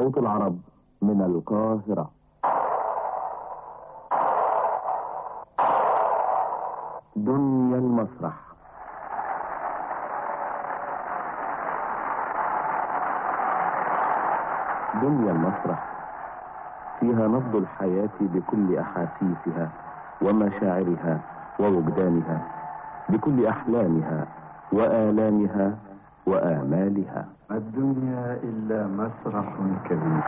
صوت العرب من القاهرة. دنيا المسرح. دنيا المسرح فيها نبض الحياة بكل أحاسيسها ومشاعرها ووجدانها، بكل أحلامها وآلامها وآمالها. الدنيا إلا مسرح كبير.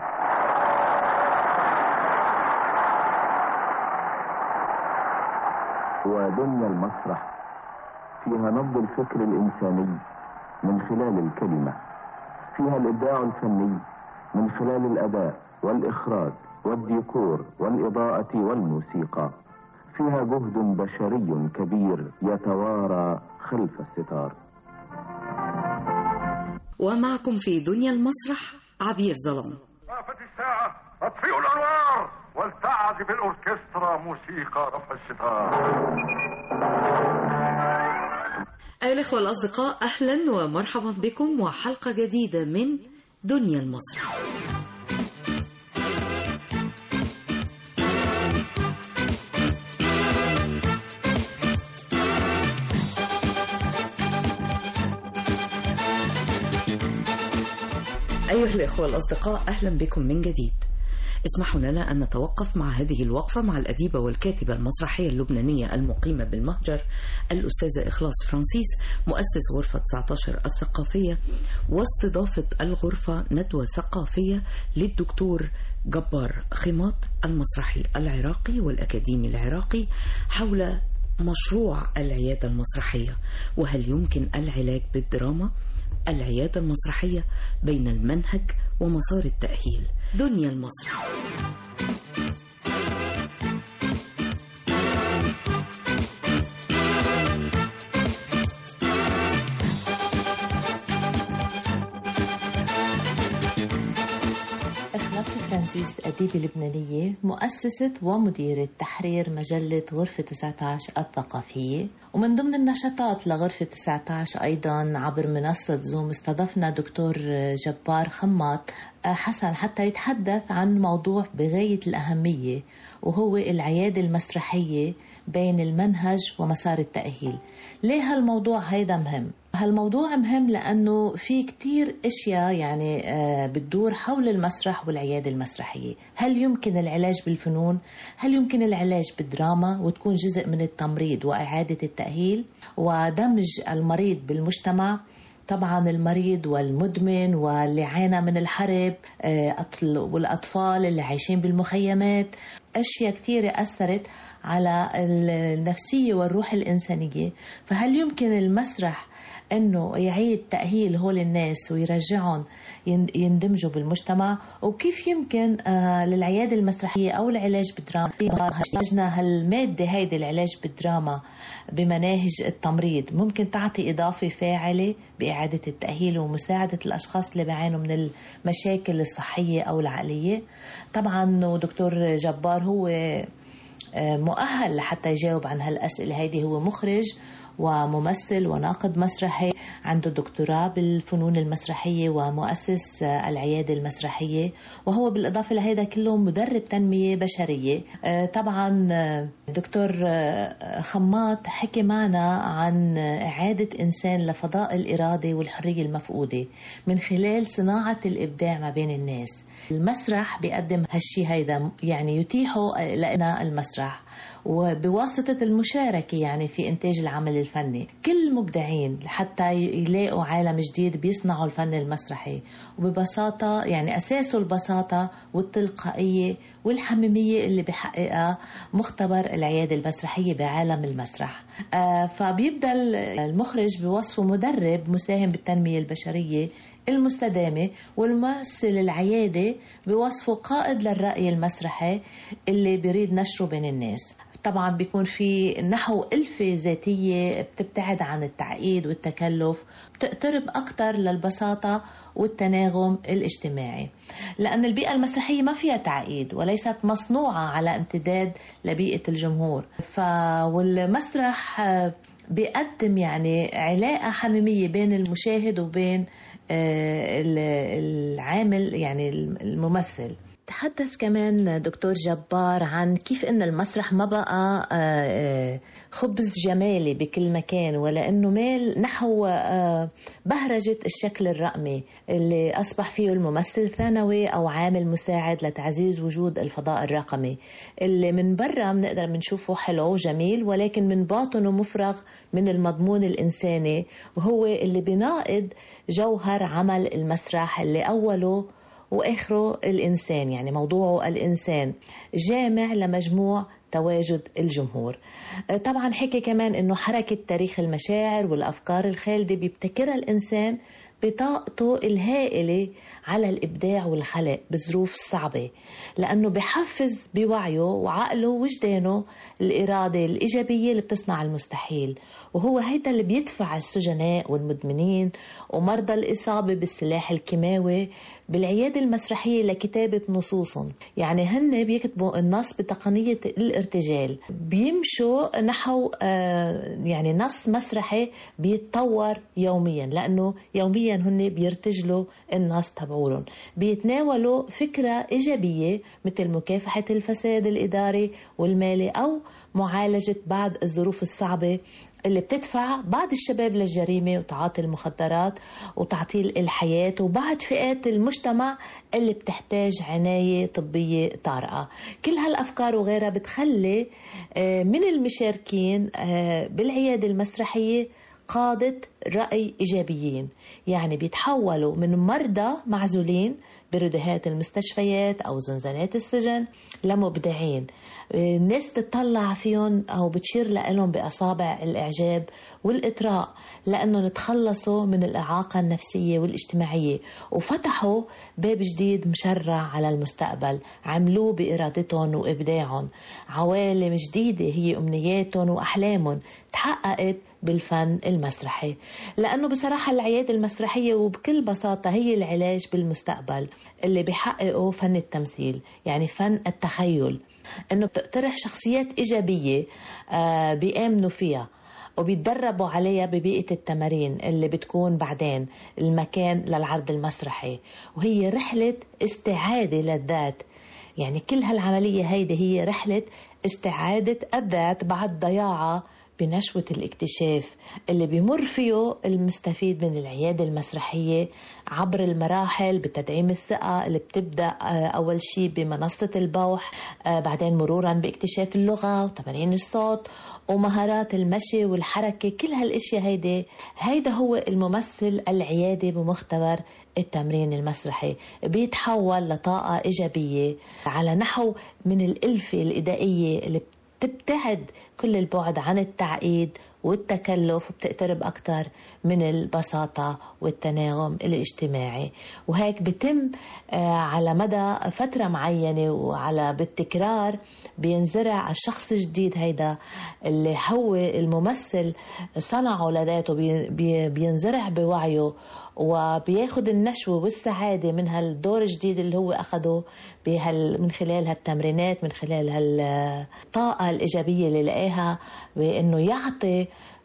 ودنيا المسرح فيها نبض الفكر الإنساني من خلال الكلمة، فيها الإبداع الفني من خلال الأداء والإخراج والديكور والإضاءة والموسيقى، فيها جهد بشري كبير يتوارى خلف الستار. ومعكم في دنيا المسرح عبير ظلام. وقفت الساعة، أطفئوا الأنوار ولتعزف الأوركسترا موسيقى رفع الستار. أيها الأخوة الأصدقاء، أهلا ومرحبا بكم وحلقة جديدة من دنيا المسرح. أيها الأخوة الأصدقاء، أهلا بكم من جديد. اسمحوا لنا أن نتوقف مع هذه الوقفة مع الأديبة والكاتبة المسرحية اللبنانية المقيمة بالمهجر الأستاذة إخلاص فرانسيس، مؤسس غرفة 19 الثقافية، واستضافة الغرفة ندوة ثقافية للدكتور جبار خيماط المسرحي العراقي والأكاديمي العراقي حول مشروع العيادة المسرحية، وهل يمكن العلاج بالدراما؟ العيادة المسرحية بين المنهج ومسار التأهيل. دنيا المسرح. إخلاص فرانسيس أديبة لبنانية، مؤسسة ومديرة تحرير مجلة غرفة 19 الثقافية. ومن ضمن النشاطات لغرفة 19 أيضا عبر منصة زوم استضفنا دكتور جبار خيماط حسن حتى يتحدث عن موضوع بغاية الأهمية، وهو العيادة المسرحية بين المنهج ومسار التأهيل. ليه هالموضوع هيدا مهم؟ هالموضوع مهم لأنه في كتير أشياء يعني بتدور حول المسرح والعيادة المسرحية. هل يمكن العلاج بالفنون؟ هل يمكن العلاج بالدراما وتكون جزء من التمريض وإعادة التأهيل ودمج المريض بالمجتمع؟ طبعا المريض والمدمن واللي عانى من الحرب والأطفال اللي عايشين بالمخيمات، أشياء كتيرة أثرت على النفسية والروح الإنسانية. فهل يمكن المسرح أنه يعيد تأهيل هول الناس ويرجعهم يندمجوا بالمجتمع؟ وكيف يمكن للعيادة المسرحية أو العلاج بالدراما احتاجنا هالمادة هيدي العلاج بالدراما بمناهج التمريض ممكن تعطي إضافة فاعلة بإعادة التأهيل ومساعدة الأشخاص اللي بيعانوا من المشاكل الصحية أو العقلية؟ طبعا دكتور جبار هو مؤهل لحتى يجاوب عن هالأسئلة هيدي. هو مخرج وممثل وناقد مسرحي، عنده دكتوراه بالفنون المسرحية ومؤسس العيادة المسرحية، وهو بالإضافة لهذا كله مدرب تنمية بشرية. طبعا دكتور خيماط حكي معنا عن إعادة إنسان لفضاء الإرادة والحرية المفقودة من خلال صناعة الإبداع ما بين الناس. المسرح بيقدم هالشي هيدا، يعني يتيحه لنا المسرح وبواسطة المشاركة يعني في إنتاج العمل الفني. كل مبدعين حتى يلاقوا عالم جديد بيصنعوا الفن المسرحي، وببساطة يعني أساسه البساطة والتلقائية والحميمية اللي بحققها مختبر العيادة المسرحية بعالم المسرح. فبيبدأ المخرج بوصفه مدرب مساهم بالتنمية البشرية المستدامة، والممثل العيادة بوصفه قائد للرأي المسرحي اللي بيريد نشره بين الناس. طبعا بيكون في نحو ألفة ذاتية بتبتعد عن التعقيد والتكلف، بتقترب أكتر للبساطة والتناغم الاجتماعي، لأن البيئة المسرحية ما فيها تعقيد وليست مصنوعة على امتداد لبيئة الجمهور. والمسرح بيقدم يعني علاقة حميمية بين المشاهد وبين العامل يعني الممثل. تحدث كمان دكتور جبار عن كيف أن المسرح ما بقى خبز جمالي بكل مكان، ولا أنه ميل نحو بهرجة الشكل الرقمي اللي أصبح فيه الممثل ثانوي أو عامل مساعد لتعزيز وجود الفضاء الرقمي، اللي من برا بنقدر بنشوفه حلو وجميل، ولكن من باطنه مفرغ من المضمون الإنساني، وهو اللي بيناقض جوهر عمل المسرح اللي أوله وآخره الإنسان، يعني موضوعه الإنسان جامع لمجموع تواجد الجمهور. طبعا حكي كمان أنه حركة تاريخ المشاعر والأفكار الخالدة بيبتكرها الإنسان بطاقته الهائلة على الإبداع والخلق بظروف صعبة، لأنه بحفز بوعيه وعقله ووجدانه الإرادة الإيجابية اللي بتصنع المستحيل، وهو هيدا اللي بيدفع السجناء والمدمنين ومرضى الإصابة بالسلاح الكيماوي بالعيادة المسرحية لكتابة نصوصهم. يعني هن بيكتبوا النص بتقنية الارتجال، بيمشوا نحو يعني نص مسرحي بيتطور يوميا، لأنه يوميا هن بيرتجلوا النص تبعولهم، بيتناولوا فكرة إيجابية مثل مكافحة الفساد الإداري والمالي أو معالجة بعض الظروف الصعبة اللي بتدفع بعض الشباب للجريمة وتعاطي المخدرات وتعطيل الحياة وبعض فئات المجتمع اللي بتحتاج عناية طبية طارئة. كل هالأفكار وغيرها بتخلي من المشاركين بالعيادة المسرحية قادة رأي إيجابيين، يعني بيتحولوا من مرضى معزولين بردهات المستشفيات أو زنزانات السجن لمبدعين. الناس تطلع فيهم أو بتشير لهم بأصابع الإعجاب والإطراء، لأنه تخلصوا من الإعاقة النفسية والاجتماعية وفتحوا باب جديد مشرع على المستقبل، عملوه بإرادتهم وإبداعهم. عوالم جديدة هي أمنياتهم وأحلامهم تحققت بالفن المسرحي، لأنه بصراحة العيادة المسرحية وبكل بساطة هي العلاج بالمستقبل اللي بيحققه فن التمثيل، يعني فن التخيل، أنه بتقترح شخصيات إيجابية بيآمنوا فيها وبيتدربوا عليها ببيئة التمارين اللي بتكون بعدين المكان للعرض المسرحي، وهي رحلة استعادة للذات. يعني كل هالعملية هيدي هي رحلة استعادة الذات بعد ضياعها بنشوة الاكتشاف اللي بيمر فيه المستفيد من العيادة المسرحية عبر المراحل بتدعيم الثقة اللي بتبدأ أول شيء بمنصة البوح، بعدين مرورا باكتشاف اللغة وتمارين الصوت ومهارات المشي والحركة. كل هالاشياء هيدا هو الممثل العيادي بمختبر التمرين المسرحي، بيتحول لطاقة إيجابية على نحو من الألفة الإدائية اللي تبتعد كل البعد عن التعقيد والتكلف وبتقترب أكثر من البساطة والتناغم الاجتماعي. وهيك بتم على مدى فترة معينة وعلى بالتكرار بينزرع الشخص الجديد هيدا اللي هو الممثل صنعه لذاته، بينزرع بوعيه وبياخد النشوة والسعادة من هالدور الجديد اللي هو أخده من خلال هالتمرينات، من خلال هالطاقة الإيجابية اللي لقاها بأنه يعطي،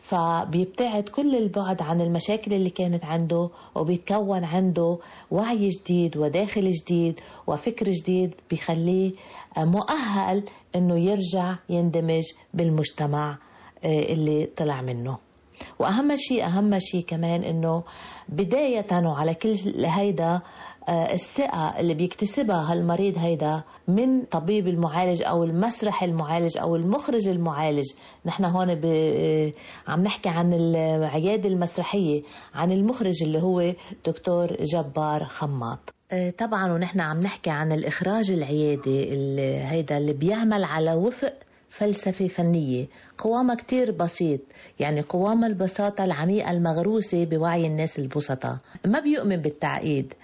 فبيبتعد كل البعد عن المشاكل اللي كانت عنده وبيتكون عنده وعي جديد وداخل جديد وفكر جديد بيخليه مؤهل أنه يرجع يندمج بالمجتمع اللي طلع منه. وأهم شيء كمان أنه بداية وعلى كل هيدا الثقة اللي بيكتسبها هالمريض هيدا من طبيب المعالج أو المسرح المعالج أو المخرج المعالج. نحن هون عم نحكي عن العيادة المسرحية، عن المخرج اللي هو دكتور جبار خماط. طبعا ونحن عم نحكي عن الإخراج العيادي هيدا اللي بيعمل على وفق فلسفة فنية قوامها كتير بسيط، يعني قوام البساطة العميقة المغروسة بوعي الناس البسطاء. ما بيؤمن بالتعقيد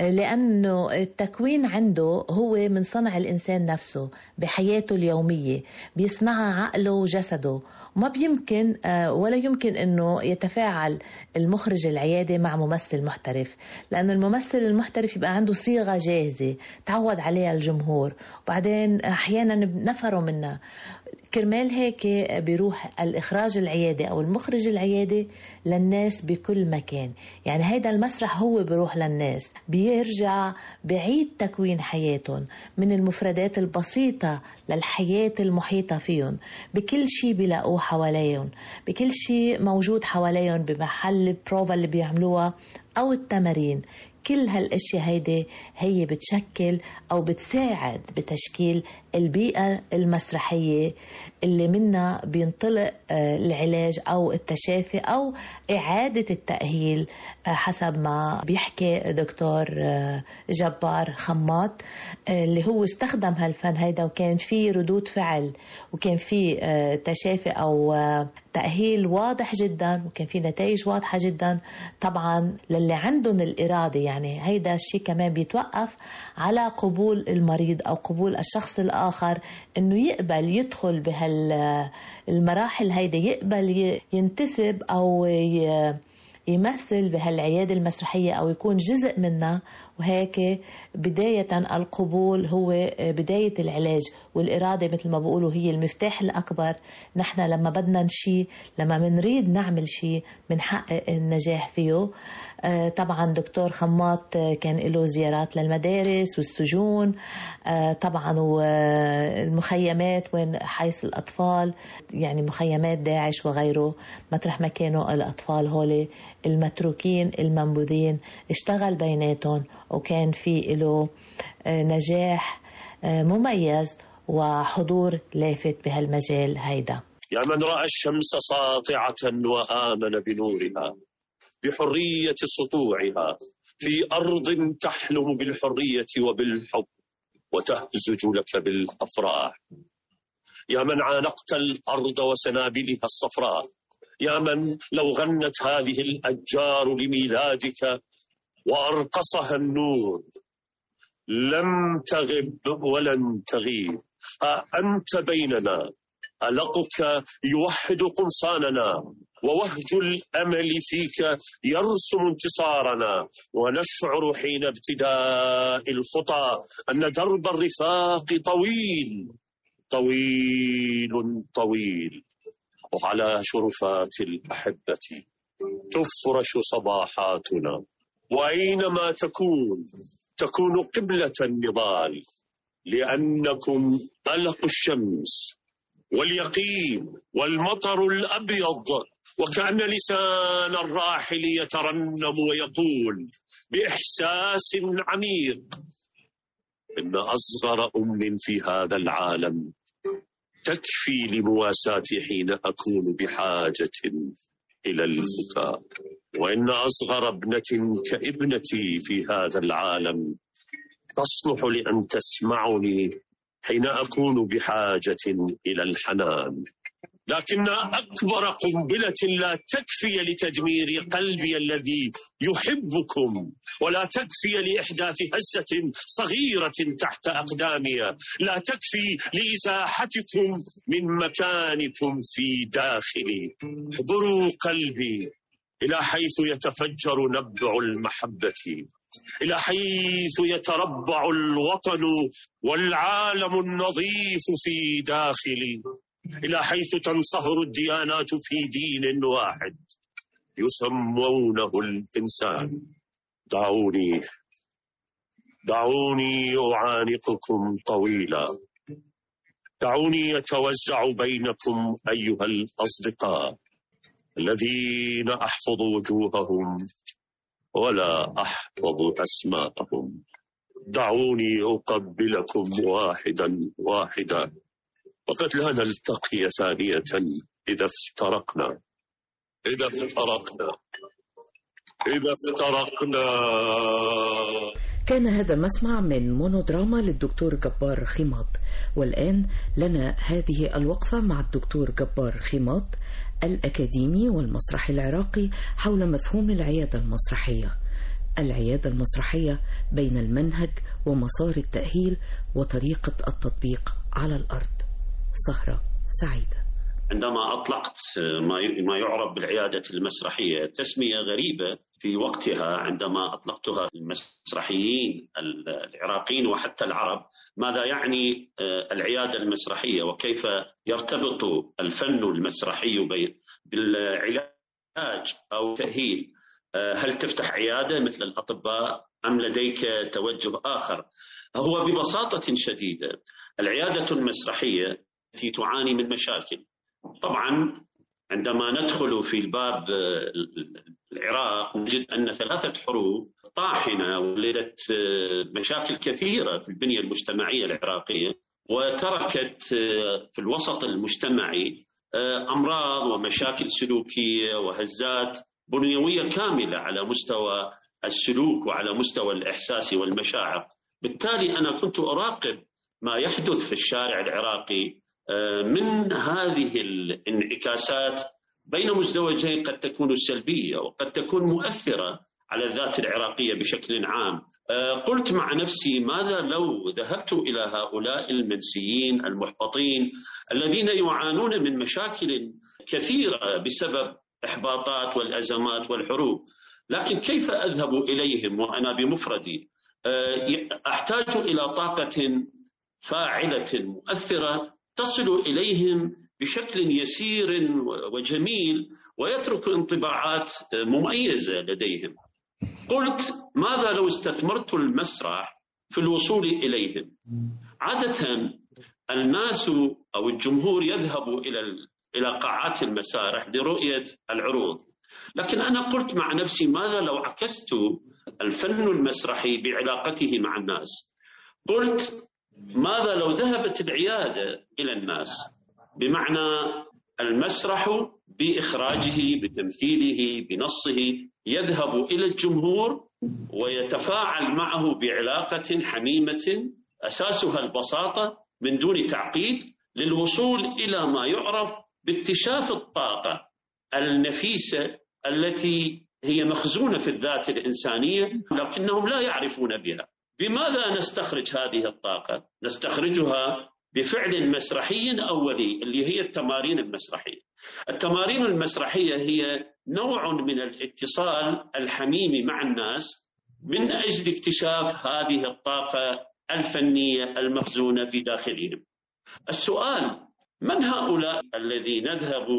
لأنه التكوين عنده هو من صنع الإنسان نفسه بحياته اليومية، بيصنعها عقله وجسده. ما بيمكن ولا يمكن أنه يتفاعل المخرج العيادي مع ممثل محترف، لأن الممثل المحترف يبقى عنده صيغة جاهزة تعود عليها الجمهور وبعدين أحيانا نفروا منها. كرمال هيك بيروح الإخراج العيادي أو المخرج العيادي للناس بكل مكان. يعني هيدا المسرح هو بيروح للناس، بيرجع بعيد تكوين حياتهم من المفردات البسيطة للحياة المحيطة فيهم، بكل شيء بيلاقوه حواليهم، بكل شيء موجود حواليهم بمحل البروفا اللي بيعملوها أو التمارين. كل هالاشياء هيدي هي بتشكل أو بتساعد بتشكيل البيئة المسرحية اللي منها بينطلق العلاج أو التشافي أو إعادة التأهيل حسب ما بيحكي دكتور جبار خماط اللي هو استخدم هالفن هيدا وكان فيه ردود فعل وكان فيه تشافي أو تأهيل واضح جدا وكان فيه نتائج واضحة جدا. طبعا للي عندهم الإرادة، يعني هيدا الشيء كمان بيتوقف على قبول المريض أو قبول الشخص الآخر إنه يقبل يدخل بهالمراحل هيدا، يقبل ينتسب أو يمثل بهالعيادة المسرحية أو يكون جزء منها. وهيك بداية القبول هو بداية العلاج، والإرادة مثل ما بقولوا هي المفتاح الأكبر. نحن لما بدنا نشي، لما منريد نعمل شيء منحقق النجاح فيه. طبعا دكتور خماط كان له زيارات للمدارس والسجون طبعا والمخيمات وين حيث الأطفال، يعني مخيمات داعش وغيره، مطرح ما كانوا الأطفال هولي المتروكين المنبوذين، اشتغل بيناتهم وكان في له نجاح مميز وحضور لافت بهالمجال هيدا. يا من رأى الشمس ساطعة وآمن بنورها بحرية سطوعها في أرض تحلم بالحرية وبالحب وتهزج لك بالأفراح. يا من عانقت الأرض وسنابلها الصفراء، يا من لو غنت هذه الأشجار لميلادك وأرقصها النور لم تغب ولن تغيب. أنت بيننا، ألقك يوحد قمصاننا، ووهج الأمل فيك يرسم انتصارنا، ونشعر حين ابتداء الخطى أن درب الرفاق طويل طويل طويل، وعلى شرفات الأحبة تفرش صباحاتنا، وأينما تكون قبلة النضال، لأنكم ألق الشمس واليقين والمطر الأبيض، وكأن لسان الراحل يترنم ويقول بإحساس عميق إن أصغر أم في هذا العالم تكفي لمواساتي حين أكون بحاجة إلى البكاء، وإن أصغر ابنة كابنتي في هذا العالم تصلح لأن تسمعني حين أكون بحاجة إلى الحنان. لكن أكبر قنبلة لا تكفي لتدمير قلبي الذي يحبكم، ولا تكفي لإحداث هزة صغيرة تحت أقدامي، لا تكفي لإزاحتكم من مكانكم في داخلي. احضروا قلبي إلى حيث يتفجر نبع المحبة، إلى حيث يتربع الوطن والعالم النظيف في داخلي، إلى حيث تنصهر الديانات في دين واحد يسمونه الإنسان. دعوني أعانقكم طويلا، دعوني أتوزع بينكم أيها الأصدقاء الذين أحفظ وجوههم ولا أحفظ أسماءهم. دعوني أقبلكم واحدا واحدا، وقد لا نلتقي ثانية إذا افترقنا. كان هذا مسمع من مونودراما للدكتور جبار خيماط. والآن لنا هذه الوقفة مع الدكتور جبار خيماط الأكاديمي والمسرحي العراقي حول مفهوم العيادة المسرحية. العيادة المسرحية بين المنهج ومسار التأهيل وطريقة التطبيق على الأرض. سهرة سعيدة. عندما أطلقت ما يعرف بالعيادة المسرحية، تسمية غريبة في وقتها عندما أطلقتها المسرحيين العراقيين وحتى العرب ماذا يعني العيادة المسرحية وكيف يرتبط الفن المسرحي بالعلاج أو تأهيل. هل تفتح عيادة مثل الأطباء أم لديك توجه آخر؟ هو ببساطة شديدة العيادة المسرحية التي تعاني من مشاكل. طبعا عندما ندخل في الباب العراق نجد أن 3 حروب طاحنة ولدت مشاكل كثيرة في البنية المجتمعية العراقية، وتركت في الوسط المجتمعي أمراض ومشاكل سلوكية وهزات بنيوية كاملة على مستوى السلوك وعلى مستوى الإحساس والمشاعر. بالتالي أنا كنت أراقب ما يحدث في الشارع العراقي من هذه الانعكاسات بين مزدوجين قد تكون سلبية وقد تكون مؤثرة على الذات العراقية بشكل عام. قلت مع نفسي ماذا لو ذهبت إلى هؤلاء المنسيين المحبطين الذين يعانون من مشاكل كثيرة بسبب إحباطات والأزمات والحروب، لكن كيف أذهب إليهم وأنا بمفردي؟ أحتاج إلى طاقة فاعلة مؤثرة تصل إليهم بشكل يسير وجميل ويترك انطباعات مميزة لديهم. قلت ماذا لو استثمرت المسرح في الوصول إليهم؟ عادة الناس أو الجمهور يذهب إلى قاعات المسارح لرؤية العروض، لكن أنا قلت مع نفسي ماذا لو عكست الفن المسرحي بعلاقته مع الناس؟ قلت ماذا لو ذهبت العيادة إلى الناس، بمعنى المسرح بإخراجه بتمثيله بنصه يذهب إلى الجمهور ويتفاعل معه بعلاقة حميمة أساسها البساطة من دون تعقيد للوصول إلى ما يعرف باكتشاف الطاقة النفيسة التي هي مخزونة في الذات الإنسانية لكنهم لا يعرفون بها. بماذا نستخرج هذه الطاقة؟ نستخرجها بفعل مسرحي أولي اللي هي التمارين المسرحية. التمارين المسرحية هي نوع من الاتصال الحميم مع الناس من أجل اكتشاف هذه الطاقة الفنية المخزونة في داخلهم. السؤال: من هؤلاء الذين نذهب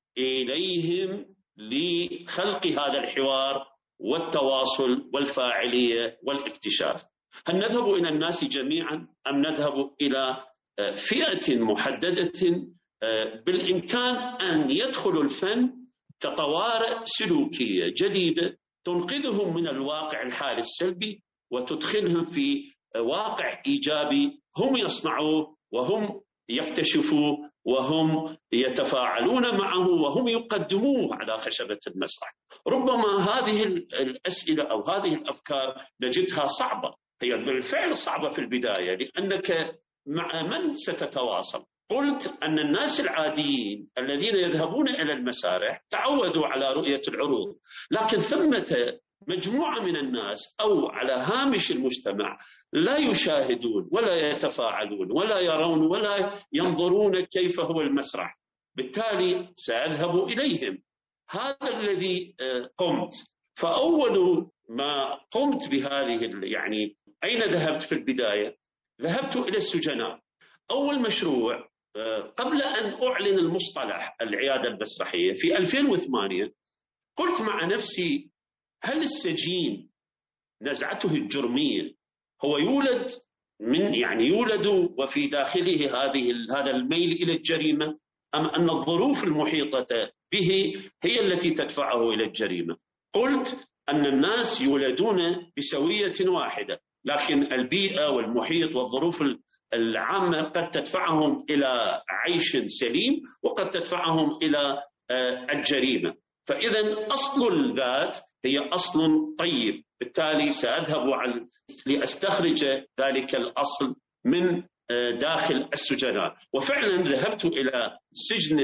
إليهم لخلق هذا الحوار والتواصل والفاعلية والاكتشاف؟ هل نذهب إلى الناس جميعا أم نذهب إلى فئة محددة بالإمكان أن يدخل الفن كطوارئ سلوكية جديدة تنقذهم من الواقع الحالي السلبي وتدخلهم في واقع إيجابي هم يصنعوه وهم يكتشفوه وهم يتفاعلون معه وهم يقدموه على خشبة المسرح. ربما هذه الأسئلة أو هذه الأفكار نجدها صعبة، هي بالفعل صعبة في البداية، لأنك مع من ستتواصل؟ قلت أن الناس العاديين الذين يذهبون إلى المسارح تعودوا على رؤية العروض، لكن ثمة مجموعة من الناس أو على هامش المجتمع لا يشاهدون ولا يتفاعلون ولا يرون ولا ينظرون كيف هو المسرح. بالتالي سأذهب إليهم. هذا الذي قمت. فأول ما قمت بهذه يعني أين ذهبت في البداية؟ ذهبت إلى السجناء. أول مشروع قبل أن أعلن المصطلح العيادة المسرحية في 2008 قلت مع نفسي: هل السجين نزعته الجرمية هو يولد يولد وفي داخله هذا الميل إلى الجريمة، أم أن الظروف المحيطة به هي التي تدفعه إلى الجريمة؟ قلت أن الناس يولدون بسوية واحدة، لكن البيئة والمحيط والظروف العامة قد تدفعهم إلى عيش سليم وقد تدفعهم إلى الجريمة. فإذا أصل الذات هي أصل طيب، بالتالي سأذهب لأستخرج ذلك الأصل من داخل السجناء. وفعلا ذهبت إلى سجن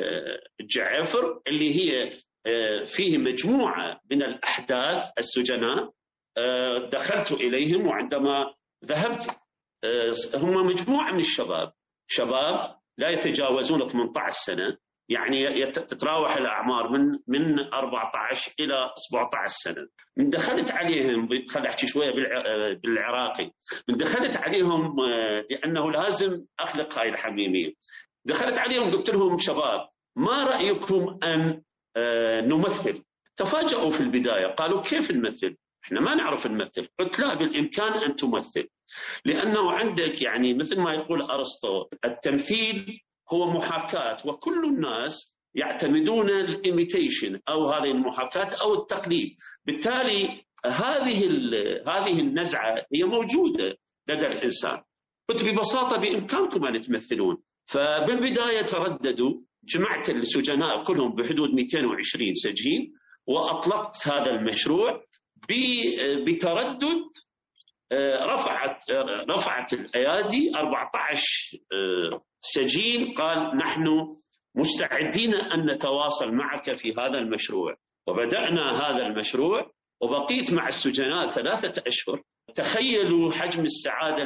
الجعافر اللي هي فيه مجموعة من الأحداث السجناء. دخلت إليهم، وعندما ذهبت هم مجموعة من الشباب لا يتجاوزون 18 سنة، يعني تتراوح الأعمار من 14 إلى 17 سنة. من دخلت عليهم، خليني أحكي شوية بالعراقي، من دخلت عليهم لأنه لازم أخلق هاي الحميمية. دخلت عليهم قلت لهم شباب ما رأيكم أن نمثل؟ تفاجأوا في البداية، قالوا كيف نمثل؟ احنا ما نعرف نمثل. قلت لا، بالإمكان أن تمثل، لأنه عندك يعني مثل ما يقول أرسطو التمثيل هو محاكاة، وكل الناس يعتمدون الإيميتيشن أو هذه المحاكاة أو التقليد. بالتالي هذه النزعة هي موجودة لدى الإنسان. قلت ببساطة بإمكانكم أن تمثلون. فبالبداية ترددوا، جمعت السجناء كلهم بحدود 220 سجين وأطلقت هذا المشروع بتردد. رفعت الأيادي 14 سجين، قال نحن مستعدين أن نتواصل معك في هذا المشروع. وبدأنا هذا المشروع وبقيت مع السجناء 3 أشهر. تخيلوا حجم السعادة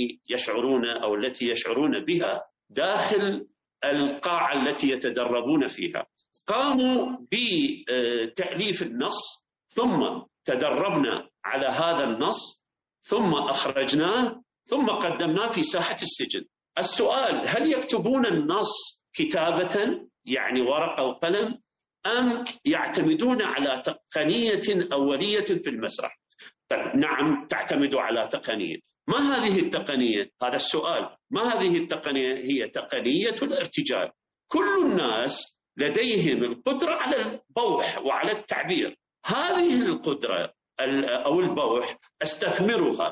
التي يشعرون بها داخل القاعة التي يتدربون فيها. قاموا بتأليف النص، ثم تدربنا على هذا النص، ثم أخرجناه، ثم قدمناه في ساحة السجن. السؤال: هل يكتبون النص كتابة يعني ورقة وقلم، أم يعتمدون على تقنية أولية في المسرح؟ نعم، تعتمد على تقنية. ما هذه التقنية؟ هذا السؤال. ما هذه التقنية؟ هي تقنية الارتجال. كل الناس لديهم القدرة على البوح وعلى التعبير. هذه القدرة أو البوح أستثمرها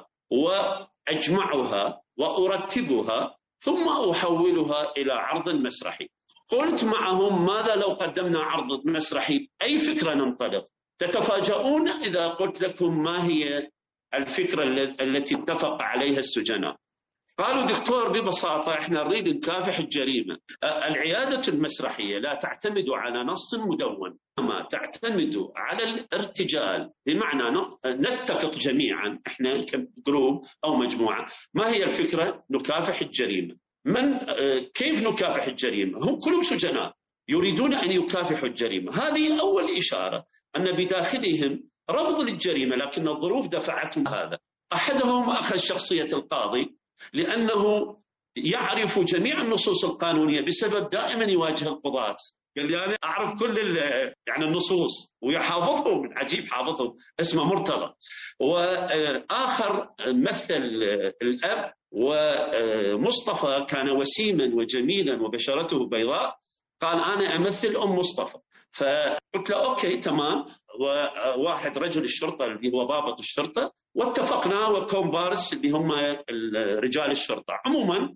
وأجمعها وأرتبها ثم أحولها إلى عرض مسرحي. قلت معهم ماذا لو قدمنا عرض مسرحي؟ أي فكرة ننطلق؟ تتفاجؤون إذا قلت لكم ما هي الفكرة التي اتفق عليها السجناء. قالوا دكتور ببساطة احنا نريد نكافح الجريمة. العيادة المسرحية لا تعتمد على نص مدون، ما تعتمد على الارتجال، بمعنى نتفق جميعا احنا كجروب أو مجموعة. ما هي الفكرة؟ نكافح الجريمة. كيف نكافح الجريمة؟ هم كلهم سجناء يريدون أن يكافحوا الجريمة. هذه أول إشارة أن بداخلهم رفض للجريمة، لكن الظروف دفعتهم هذا. أحدهم أخذ شخصية القاضي لأنه يعرف جميع النصوص القانونية، بسبب دائما يواجه القضاة. قال لي أنا أعرف كل يعني النصوص ويحافظهم، عجيب حافظهم، اسمه مرتضى. وآخر مثل الأب. ومصطفى كان وسيما وجميلا وبشرته بيضاء، قال أنا أمثل أم مصطفى. فقلت له أوكي تمام. وواحد رجل الشرطة اللي هو ضابط الشرطة، واتفقنا، وكومبارس اللي هم رجال الشرطة. عموما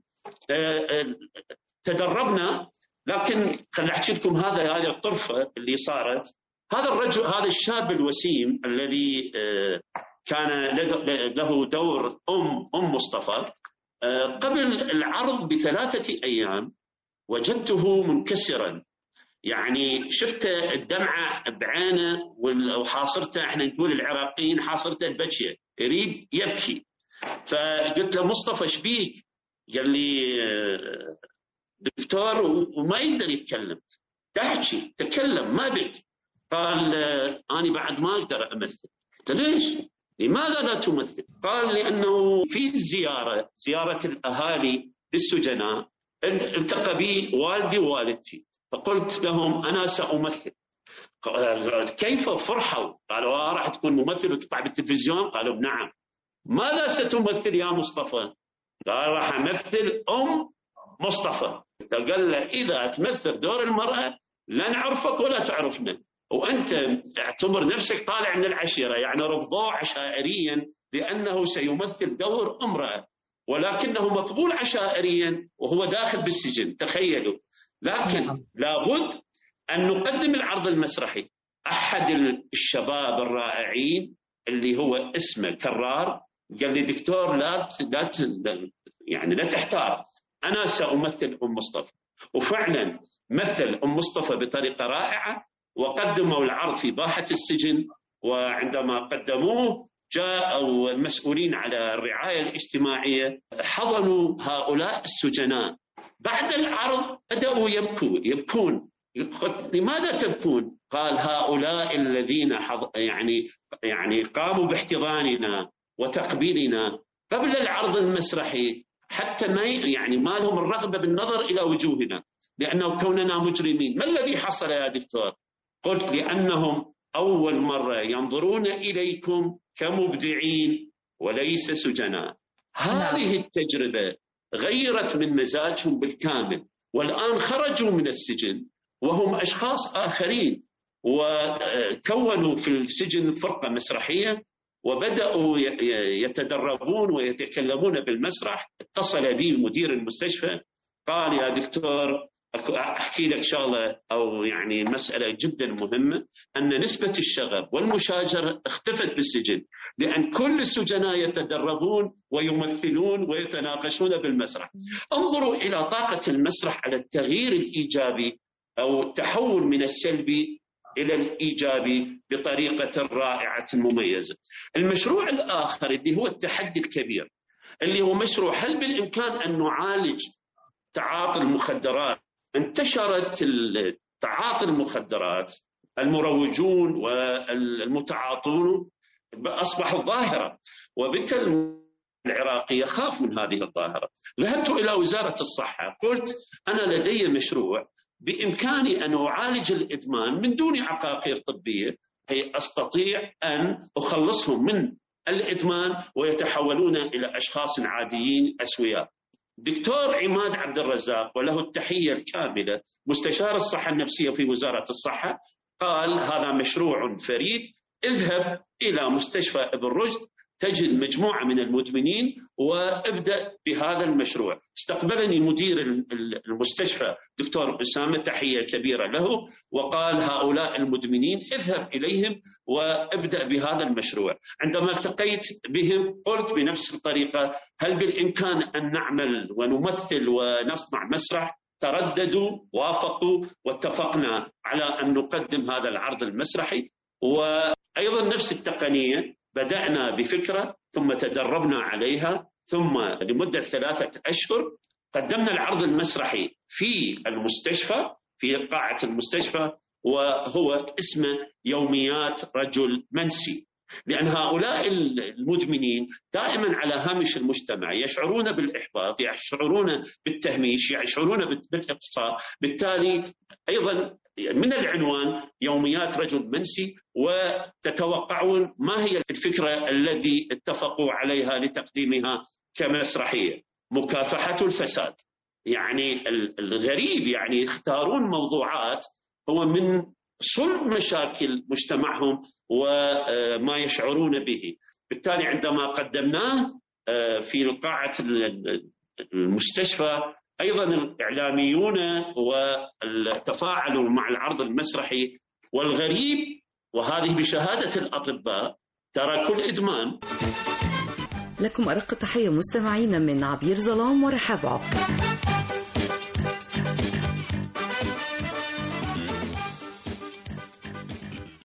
تدربنا. لكن خليني أحكي لكم هذه الطرفة اللي صارت. هذا الرجل، هذا الشاب الوسيم الذي كان له دور أم مصطفى، قبل العرض ب3 أيام وجدته منكسرا. يعني شفت الدمعة بعينه، وحاصرته، احنا نقول العراقيين حاصرته البكية، يريد يبكي. فقلت له مصطفى شبيك؟ قال لي دكتور، وما يقدر يتكلم. تحكي تكلم ما بك. قال أنا بعد ما أقدر أمثل. قلت ليش؟ لماذا لا تمثل؟ قال لأنه في زيارة الأهالي للسجناء التقى بي والدي ووالدتي، فقلت لهم أنا سأمثل. كيف؟ فرحوا، قالوا راح تكون ممثل وتطلع بالتلفزيون؟ قالوا نعم. ماذا ستمثل يا مصطفى؟ قال راح أمثل أم مصطفى. قال له إذا تمثل دور المرأة لا نعرفك ولا تعرفنا، وأنت اعتبر نفسك طالع من العشيرة. يعني رفضوه عشائريا لأنه سيمثل دور امرأة، ولكنه مقبول عشائريا وهو داخل بالسجن. تخيلوا. لكن لابد أن نقدم العرض المسرحي. أحد الشباب الرائعين اللي هو اسمه كرار قال لي دكتور لا تحتار، أنا سأمثل أم مصطفى. وفعلا مثل أم مصطفى بطريقة رائعة، وقدموا العرض في باحة السجن. وعندما قدموه جاءوا المسؤولين على الرعاية الاجتماعية، حضنوا هؤلاء السجناء. بعد العرض بدأوا يبكون. لماذا تبكون؟ قال هؤلاء الذين يعني قاموا باحتضاننا وتقبيلنا قبل العرض المسرحي حتى ما لهم الرغبة بالنظر إلى وجوهنا لأنه كوننا مجرمين. ما الذي حصل يا دكتور؟ قلت لأنهم أول مرة ينظرون إليكم كمبدعين وليس سجناء. هذه التجربة غيرت من مزاجهم بالكامل، والآن خرجوا من السجن وهم أشخاص آخرين، وكونوا في السجن فرقة مسرحية وبدأوا يتدربون ويتكلمون بالمسرح. اتصل بي مدير المستشفى قال يا دكتور أحكي لك شغلة أو يعني مسألة جدا مهمة، أن نسبة الشغب والمشاجرة اختفت بالسجن لأن كل السجناء يتدربون ويمثلون ويتناقشون بالمسرح. انظروا إلى طاقة المسرح على التغيير الإيجابي أو التحول من السلبي إلى الإيجابي بطريقة رائعة مميزة. المشروع الآخر اللي هو التحدي الكبير اللي هو مشروع هل بالإمكان أن نعالج تعاطي المخدرات. انتشرت تعاطي المخدرات، المروجون والمتعاطون أصبحوا ظاهرة، وبالتالي العراقي يخاف من هذه الظاهرة. ذهبت إلى وزارة الصحة قلت أنا لدي مشروع بإمكاني أن أعالج الإدمان من دون عقاقير طبية، هي أستطيع أن أخلصهم من الإدمان ويتحولون إلى أشخاص عاديين أسوياء. دكتور عماد عبد الرزاق وله التحية الكاملة مستشار الصحة النفسية في وزارة الصحة قال هذا مشروع فريد، اذهب إلى مستشفى ابن رشد تجد مجموعة من المدمنين وابدأ بهذا المشروع. استقبلني مدير المستشفى دكتور أسامة، تحية كبيرة له، وقال هؤلاء المدمنين اذهب إليهم وابدأ بهذا المشروع. عندما التقيت بهم قلت بنفس الطريقة هل بالإمكان أن نعمل ونمثل ونصنع مسرح؟ ترددوا، وافقوا، واتفقنا على أن نقدم هذا العرض المسرحي. وأيضا نفس التقنية بدأنا بفكرة ثم تدربنا عليها، ثم لمدة 3 أشهر قدمنا العرض المسرحي في المستشفى في قاعة المستشفى، وهو اسمه يوميات رجل منسي. لأن هؤلاء المدمنين دائما على هامش المجتمع، يشعرون بالإحباط، يشعرون بالتهميش، يشعرون بالإقصاء. بالتالي أيضا من العنوان يوميات رجل منسي، وتتوقعون ما هي الفكرة التي اتفقوا عليها لتقديمها كمسرحية؟ مكافحة الفساد. يعني الغريب يعني يختارون موضوعات هو من صلب مشاكل مجتمعهم وما يشعرون به. بالتالي عندما قدمناه في قاعة المستشفى أيضا الإعلاميون وتفاعلوا مع العرض المسرحي. والغريب وهذه بشهادة الأطباء تركوا الإدمان. لكم أرق تحية مستمعين من عبير ظلام ورحاب عقل.